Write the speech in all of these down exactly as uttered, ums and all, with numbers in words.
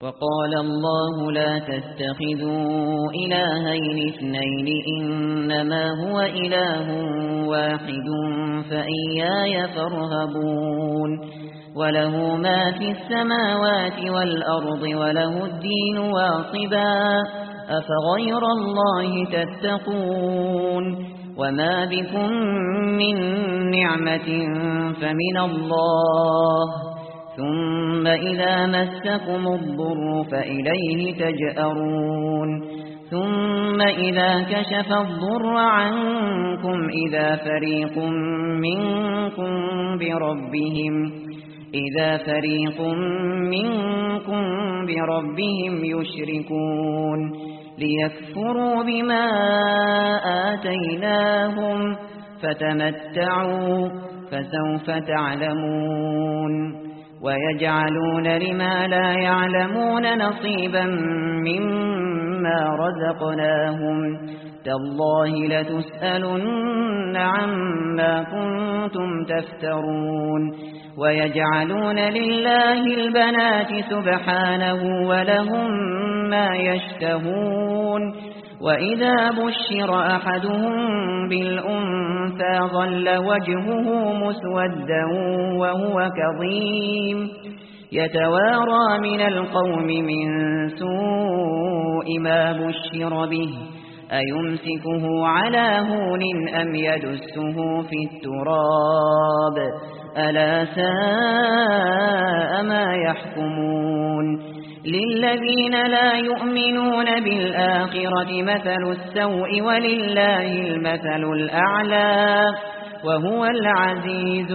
وقال الله لا تتخذوا إلهين اثنين إنما هو إله واحد فإياي فارهبون وله ما في السماوات والأرض وله الدين واصبا أفغير الله تتقون وما بكم من نعمة فمن الله ثم إذا مسكم الضر فإليه تجأرون ثم إذا كشف الضر عنكم إذا فريق منكم بربهم إذا فريق منكم بربهم يشركون ليكفروا بما آتيناهم فتمتعوا فسوف تعلمون ويجعلون لما لا يعلمون نصيبا مما رزقناهم تالله لتسألن عما كنتم تفترون ويجعلون لله البنات سبحانه ولهم ما يشتهون وإذا بشر أحدهم بالأنثى ظل وجهه مسودا وهو كظيم يتوارى من القوم من سوء ما بشر به أيمسكه على هون أم يدسه في التراب ألا ساء ما يحكمون للذين لا يؤمنون بالآخرة مثل السوء ولله المثل الأعلى وهو العزيز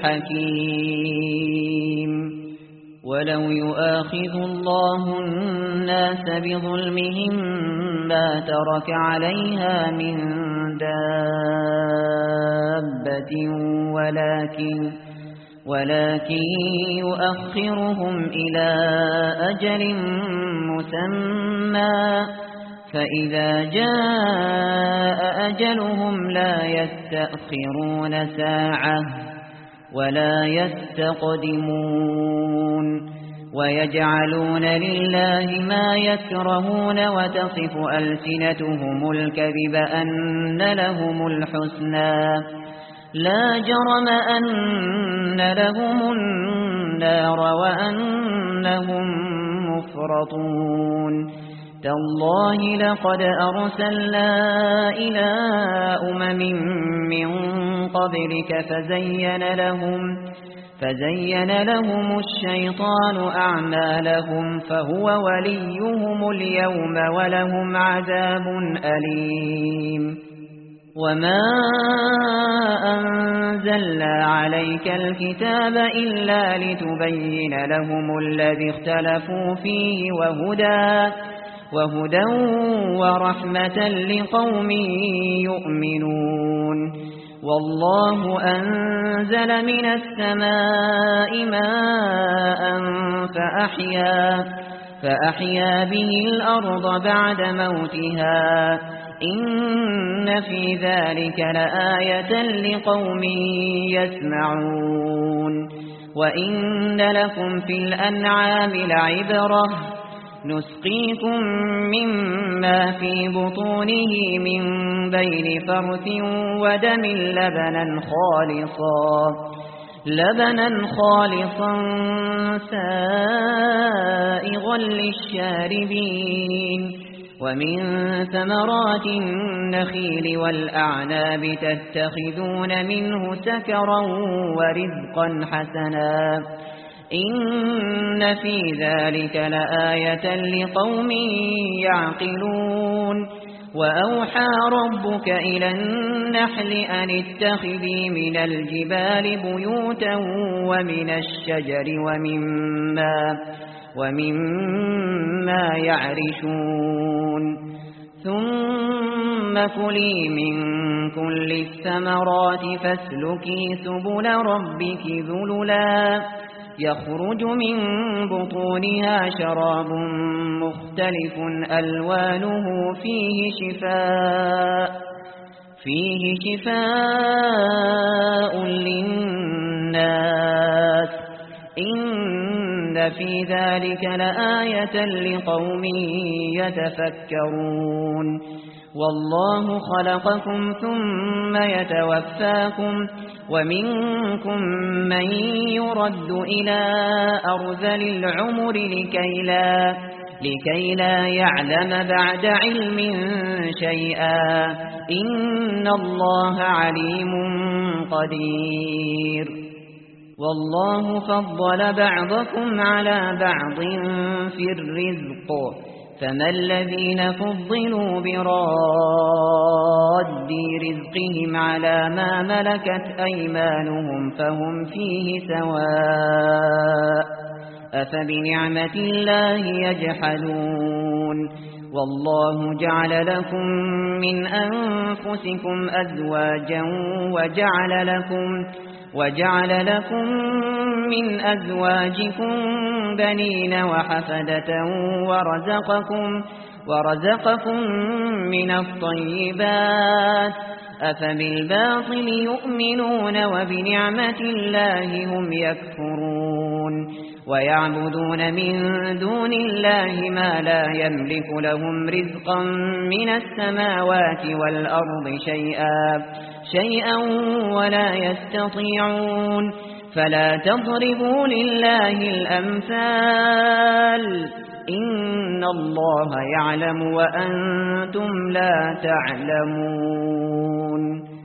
الحكيم ولو يؤاخذ الله الناس بظلمهم ما ترك عليها من دابة ولكن ولكن يؤخرهم إلى أجل مسمى فإذا جاء أجلهم لا يستأخرون ساعة ولا يستقدمون ويجعلون لله ما يكرهون وتصف ألسنتهم الكذب أن لهم الحسنى لا جرم أن لهم النار وأنهم مفرطون تالله لقد أرسلنا إلى أمم من قبلك فزين لهم فزين لهم الشيطان أعمالهم فهو وليهم اليوم ولهم عذاب أليم وما أنزلنا عليك الكتاب إلا لتبين لهم الذي اختلفوا فيه وهدى وهدى ورحمة لقوم يؤمنون والله أنزل من السماء ماء فأحيا فأحيا به الأرض بعد موتها إن في ذلك لآية لقوم يسمعون وإن لكم في الأنعام لعبرة نسقيكم مما في بطونه من بين فرث ودم لبنا خالصا لبنا خالصا سائغا للشاربين ومن ثمرات النخيل والأعناب تتخذون منه سكرا ورزقا حسنا إن في ذلك لآية لقوم يعقلون وأوحى ربك إلى النحل أن اتخذي من الجبال بيوتا ومن الشجر ومما ومما يعرشون ثم كلي من كل الثمرات فاسلكي سبل ربك ذللا يخرج من بطونها شراب مختلف ألوانه فيه شفاء فيه شفاء للناس إن إن في ذلك لآية لقوم يتفكرون والله خلقكم ثم يتوفاكم ومنكم من يرد إلى أرذل العمر لكي لا, لكي لا يعلم بعد علم شيئا إن الله عليم قدير والله فضل بعضكم على بعض في الرزق فما الذين فضلوا براد رزقهم على ما ملكت أيمانهم فهم فيه سواء أفبنعمة الله يجحدون والله جعل لكم من أنفسكم أزواجا وجعل لكم وجعل لكم من أزواجكم بنين وحفدة ورزقكم ورزقكم من الطيبات أفبالباطل يؤمنون وبنعمة الله هم يكفرون ويعبدون من دون الله ما لا يملك لهم رزقا من السماوات والأرض شيئا شيئا ولا يستطيعون فلا تضربوا لله الأمثال إن الله يعلم وأنتم لا تعلمون